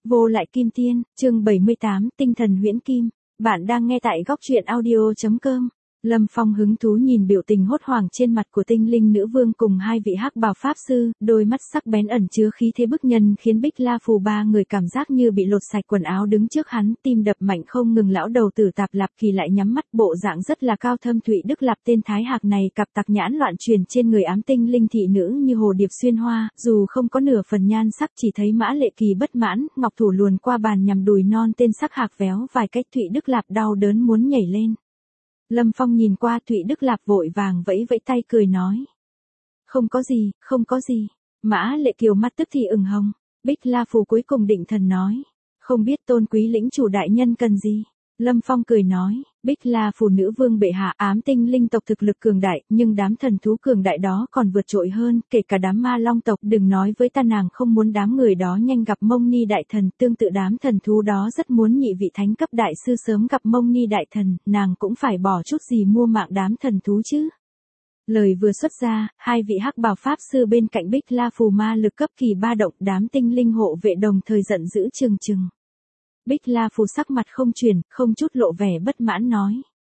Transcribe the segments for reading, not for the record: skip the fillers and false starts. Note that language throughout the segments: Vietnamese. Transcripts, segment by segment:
Vô lại kim tiên, chương 78, tinh thần huyễn kim. Bạn đang nghe tại góc truyện audio.com. Lâm Phong hứng thú nhìn biểu tình hốt hoảng trên mặt của tinh linh nữ vương cùng hai vị hắc bào pháp sư, đôi mắt sắc bén ẩn chứa khí thế bức nhân khiến Bích La Phù ba người cảm giác như bị lột sạch quần áo đứng trước hắn, tim đập mạnh không ngừng. Lão đầu tử Tạp Lạp Kỳ lại nhắm mắt, bộ dạng rất là cao thâm. Thụy Đức Lạp tên Thái Hạc này cặp tặc nhãn loạn truyền trên người ám tinh linh thị nữ như hồ điệp xuyên hoa, dù không có nửa phần nhan sắc, chỉ thấy Mã Lệ Kỳ bất mãn, ngọc thủ luồn qua bàn nhằm đùi non tên sắc hạc véo vài cách. Thụy Đức Lạp đau đớn muốn nhảy lên. Lâm Phong nhìn qua Thụy Đức Lạp vội vàng vẫy vẫy tay cười nói. Không có gì, không có gì. Mã Lệ Kiều mắt tức thì ửng hồng. Bích La Phù cuối cùng định thần nói. Không biết tôn quý lĩnh chủ đại nhân cần gì. Lâm Phong cười nói. Bích La Phù nữ vương bệ hạ, ám tinh linh tộc thực lực cường đại, nhưng đám thần thú cường đại đó còn vượt trội hơn, kể cả đám ma long tộc. Đừng nói với ta nàng không muốn đám người đó nhanh gặp Mông Ni đại thần, tương tự đám thần thú đó rất muốn nhị vị thánh cấp đại sư sớm gặp Mông Ni đại thần, nàng cũng phải bỏ chút gì mua mạng đám thần thú chứ. Lời vừa xuất ra, hai vị hắc bào pháp sư bên cạnh Bích La Phù ma lực cấp kỳ ba động, đám tinh linh hộ vệ đồng thời giận dữ trừng trừng. Bích La Phù sắc mặt không chuyển, không chút lộ vẻ bất mãn nói.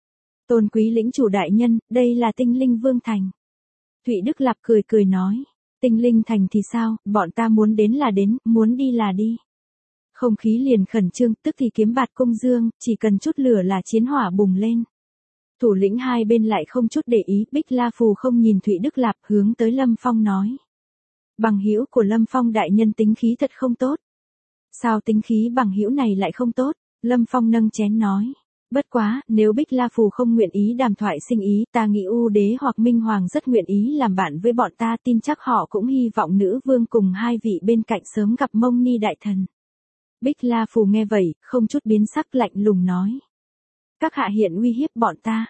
Tôn quý lĩnh chủ đại nhân, đây là tinh linh vương thành. Thụy Đức Lạp cười cười nói. Tinh linh thành thì sao, bọn ta muốn đến là đến, muốn đi là đi. Không khí liền khẩn trương, tức thì kiếm bạt công dương, chỉ cần chút lửa là chiến hỏa bùng lên. Thủ lĩnh hai bên lại không chút để ý, Bích La Phù không nhìn Thụy Đức Lạp, hướng tới Lâm Phong nói. Bằng hữu của Lâm Phong đại nhân tính khí thật không tốt. Sao tính khí bằng hữu này lại không tốt? Lâm Phong nâng chén nói. Bất quá, nếu Bích La Phù không nguyện ý đàm thoại sinh ý, ta nghĩ U Đế hoặc Minh Hoàng rất nguyện ý làm bạn với bọn ta, tin chắc họ cũng hy vọng nữ vương cùng hai vị bên cạnh sớm gặp Mông Ni đại thần. Bích La Phù nghe vậy, không chút biến sắc, lạnh lùng nói. Các hạ hiện uy hiếp bọn ta.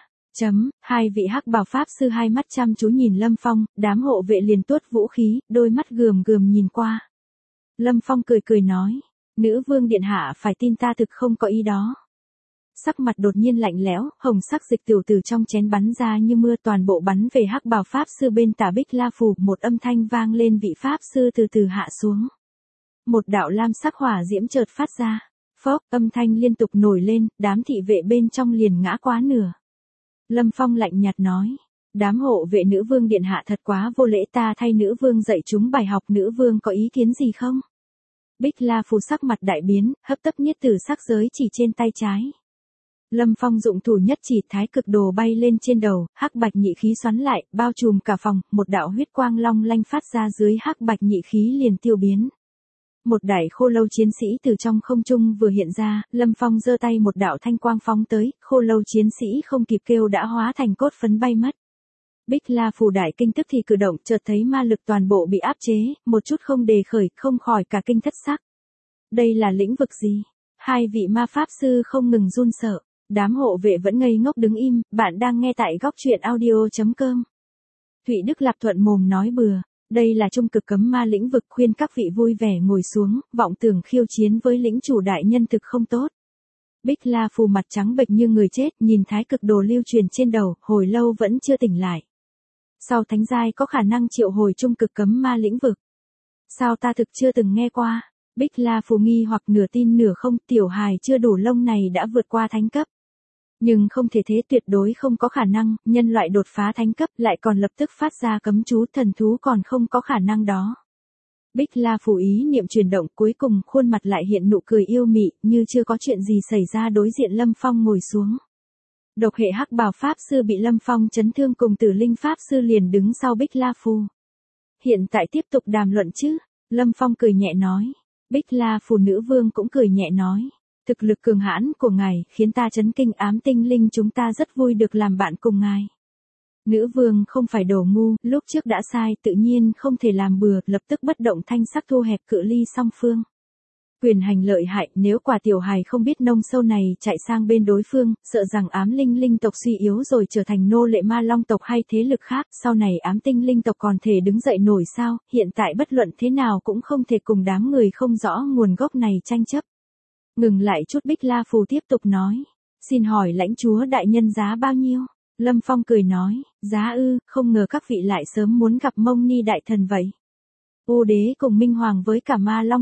Hai vị hắc bào pháp sư hai mắt chăm chú nhìn Lâm Phong, đám hộ vệ liền tuốt vũ khí, đôi mắt gườm gườm nhìn qua. Lâm Phong cười cười nói. Nữ vương điện hạ phải tin ta thực không có ý đó. Sắc mặt đột nhiên lạnh lẽo, hồng sắc dịch tiểu từ trong chén bắn ra như mưa, toàn bộ bắn về hắc bào pháp sư bên tả Bích La Phù. Một âm thanh vang lên, vị pháp sư từ từ hạ xuống. Một đạo lam sắc hỏa diễm chợt phát ra. Phốc, âm thanh liên tục nổi lên, đám thị vệ bên trong liền ngã quá nửa. Lâm Phong lạnh nhạt nói. Đám hộ vệ nữ vương điện hạ thật quá vô lễ, ta thay nữ vương dạy chúng bài học, nữ vương có ý kiến gì không? Bích La Phù sắc mặt đại biến, hấp tấp niết tử sắc giới chỉ trên tay trái. Lâm Phong dụng thủ nhất chỉ, thái cực đồ bay lên trên đầu, hắc bạch nhị khí xoắn lại, bao trùm cả phòng, một đạo huyết quang long lanh phát ra dưới hắc bạch nhị khí liền tiêu biến. Một đại khô lâu chiến sĩ từ trong không trung vừa hiện ra, Lâm Phong giơ tay một đạo thanh quang phóng tới, khô lâu chiến sĩ không kịp kêu đã hóa thành cốt phấn bay mất. Bích La Phù đại kinh tức thì cử động, chợt thấy ma lực toàn bộ bị áp chế, một chút không đề khởi, không khỏi cả kinh thất sắc. Đây là lĩnh vực gì? Hai vị ma pháp sư không ngừng run sợ, đám hộ vệ vẫn ngây ngốc đứng im. Bạn đang nghe tại góc truyện audio.com. Thụy Đức Lạp thuận mồm nói bừa, đây là trung cực cấm ma lĩnh vực, khuyên các vị vui vẻ ngồi xuống, vọng tưởng khiêu chiến với lĩnh chủ đại nhân thực không tốt. Bích La Phù mặt trắng bệch như người chết, nhìn thái cực đồ lưu truyền trên đầu, hồi lâu vẫn chưa tỉnh lại. Sao thánh giai có khả năng triệu hồi trung cực cấm ma lĩnh vực? Sao ta thực chưa từng nghe qua? Bích La Phù nghi hoặc nửa tin nửa không, tiểu hài chưa đủ lông này đã vượt qua thánh cấp. Nhưng không thể thế, tuyệt đối không có khả năng, nhân loại đột phá thánh cấp lại còn lập tức phát ra cấm chú, thần thú còn không có khả năng đó. Bích La Phù ý niệm chuyển động, cuối cùng khuôn mặt lại hiện nụ cười yêu mị, như chưa có chuyện gì xảy ra. Đối diện Lâm Phong ngồi xuống. Độc hệ hắc bào pháp sư bị Lâm Phong chấn thương cùng Tử Linh pháp sư liền đứng sau Bích La Phù. Hiện tại tiếp tục đàm luận chứ? Lâm Phong cười nhẹ nói. Bích La Phù nữ vương cũng cười nhẹ nói. Thực lực cường hãn của ngài khiến ta chấn kinh, ám tinh linh chúng ta rất vui được làm bạn cùng ngài. Nữ vương không phải đồ ngu, lúc trước đã sai, tự nhiên không thể làm bừa, lập tức bất động thanh sắc thu hẹp cự ly song phương. Quyền hành lợi hại, nếu quả tiểu hài không biết nông sâu này chạy sang bên đối phương, sợ rằng ám linh tộc suy yếu rồi trở thành nô lệ ma long tộc hay thế lực khác, sau này ám tinh linh tộc còn thể đứng dậy nổi sao? Hiện tại bất luận thế nào cũng không thể cùng đám người không rõ nguồn gốc này tranh chấp. Ngừng lại chút, Bích La Phù tiếp tục nói. Xin hỏi lãnh chúa đại nhân giá bao nhiêu? Lâm Phong cười nói. Giá ư, không ngờ các vị lại sớm muốn gặp Mông Ni đại thần vậy. U Đế cùng Minh Hoàng với cả ma long tộc.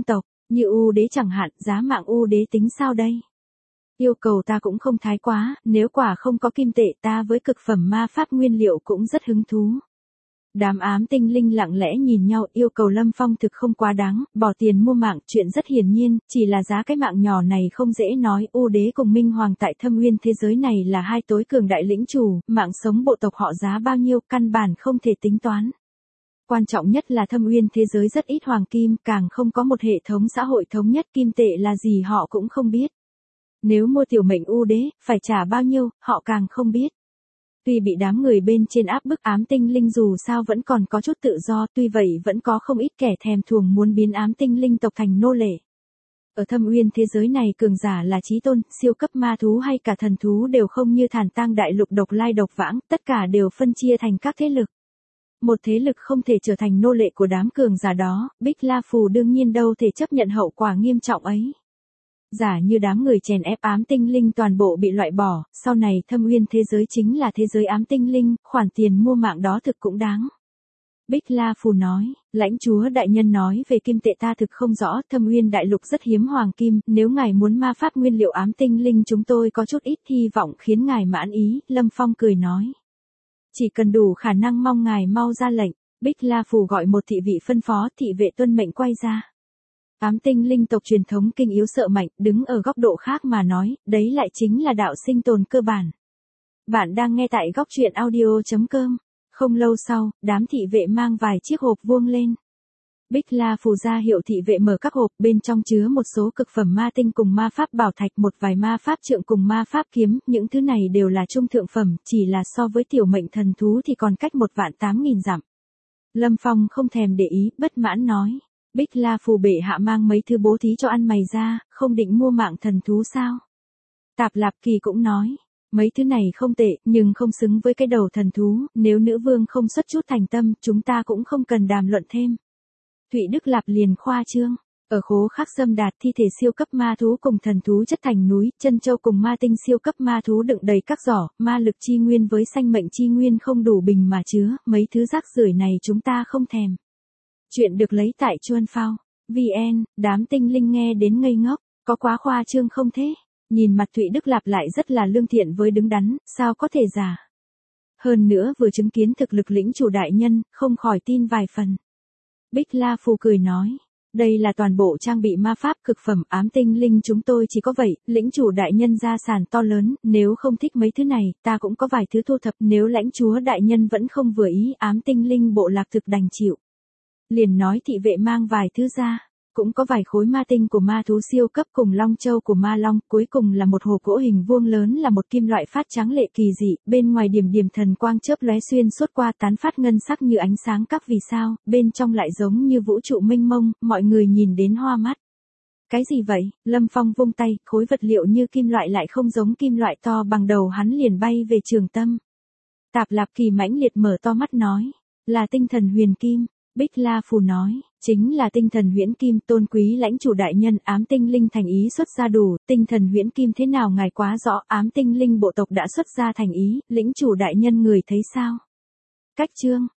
Như U đế chẳng hạn, giá mạng U đế tính sao đây? Yêu cầu ta cũng không thái quá, nếu quả không có kim tệ ta với cực phẩm ma pháp nguyên liệu cũng rất hứng thú. Đám ám tinh linh lặng lẽ nhìn nhau, yêu cầu Lâm Phong thực không quá đáng, bỏ tiền mua mạng, chuyện rất hiển nhiên, chỉ là giá cái mạng nhỏ này không dễ nói. U đế cùng Minh Hoàng tại Thâm Uyên thế giới này là hai tối cường đại lĩnh chủ, mạng sống bộ tộc họ giá bao nhiêu căn bản không thể tính toán. Quan trọng nhất là Thâm Uyên thế giới rất ít hoàng kim, càng không có một hệ thống xã hội thống nhất, kim tệ là gì họ cũng không biết. Nếu mua tiểu mệnh U đế, phải trả bao nhiêu, họ càng không biết. Tuy bị đám người bên trên áp bức, ám tinh linh dù sao vẫn còn có chút tự do, tuy vậy vẫn có không ít kẻ thèm thuồng muốn biến ám tinh linh tộc thành nô lệ. Ở Thâm Uyên thế giới này cường giả là chí tôn, siêu cấp ma thú hay cả thần thú đều không như Thản Tang đại lục độc lai độc vãng, tất cả đều phân chia thành các thế lực. Một thế lực không thể trở thành nô lệ của đám cường giả đó, Bích La Phù đương nhiên đâu thể chấp nhận hậu quả nghiêm trọng ấy. Giả như đám người chèn ép ám tinh linh toàn bộ bị loại bỏ, sau này Thâm Uyên thế giới chính là thế giới ám tinh linh, khoản tiền mua mạng đó thực cũng đáng. Bích La Phù nói, lãnh chúa đại nhân nói về kim tệ ta thực không rõ, Thâm Uyên đại lục rất hiếm hoàng kim, nếu ngài muốn ma pháp nguyên liệu ám tinh linh chúng tôi có chút ít, hy vọng khiến ngài mãn ý. Lâm Phong cười nói. Chỉ cần đủ khả năng, mong ngài mau ra lệnh. Bích La Phù gọi một thị vị phân phó, thị vệ tuân mệnh quay ra. Ám tinh linh tộc truyền thống kinh yếu sợ mạnh, đứng ở góc độ khác mà nói, đấy lại chính là đạo sinh tồn cơ bản. Bạn đang nghe tại góc truyện audio.com. Không lâu sau, đám thị vệ mang vài chiếc hộp vuông lên. Bích La Phù ra hiệu thị vệ mở các hộp, bên trong chứa một số cực phẩm ma tinh cùng ma pháp bảo thạch, một vài ma pháp trượng cùng ma pháp kiếm, những thứ này đều là trung thượng phẩm, chỉ là so với tiểu mệnh thần thú thì còn cách 1.800.000 dặm. Lâm Phong không thèm để ý, bất mãn nói. Bích La Phù bệ hạ mang mấy thứ bố thí cho ăn mày ra, không định mua mạng thần thú sao? Tạp Lạp Kỳ cũng nói. Mấy thứ này không tệ, nhưng không xứng với cái đầu thần thú, nếu nữ vương không xuất chút thành tâm, chúng ta cũng không cần đàm luận thêm. Thụy Đức Lạp liền khoa trương. Ở Khố Khắc Sâm Đạt, thi thể siêu cấp ma thú cùng thần thú chất thành núi, chân châu cùng ma tinh siêu cấp ma thú đựng đầy các giỏ, ma lực chi nguyên với sanh mệnh chi nguyên không đủ bình mà chứa, mấy thứ rác rưởi này chúng ta không thèm. Chuyện được lấy tại Chuan Phao. VN, đám tinh linh nghe đến ngây ngốc, có quá khoa trương không thế? Nhìn mặt Thụy Đức Lạp lại rất là lương thiện với đứng đắn, sao có thể giả? Hơn nữa vừa chứng kiến thực lực lĩnh chủ đại nhân, không khỏi tin vài phần. Bích La Phù cười nói, đây là toàn bộ trang bị ma pháp cực phẩm ám tinh linh chúng tôi chỉ có vậy, lĩnh chủ đại nhân gia sản to lớn, nếu không thích mấy thứ này, ta cũng có vài thứ thu thập, nếu lãnh chúa đại nhân vẫn không vừa ý, ám tinh linh bộ lạc thực đành chịu. Liền nói thị vệ mang vài thứ ra, cũng có vài khối ma tinh của ma thú siêu cấp cùng long châu của ma long, cuối cùng là một hộp gỗ hình vuông lớn là một kim loại phát trắng lệ kỳ dị, bên ngoài điểm điểm thần quang chớp lóe xuyên suốt qua tán phát ngân sắc như ánh sáng các vì sao, bên trong lại giống như vũ trụ mênh mông, mọi người nhìn đến hoa mắt. Cái gì vậy? Lâm Phong vung tay, khối vật liệu như kim loại lại không giống kim loại to bằng đầu hắn liền bay về Trường Tâm. Tạp Lạp Kỳ mãnh liệt mở to mắt nói, là tinh thần huyền kim. Bích La Phù nói, chính là tinh thần huyễn kim, tôn quý lãnh chủ đại nhân, ám tinh linh thành ý xuất ra đủ, tinh thần huyễn kim thế nào ngài quá rõ, ám tinh linh bộ tộc đã xuất ra thành ý, lĩnh chủ đại nhân người thấy sao? Cách chương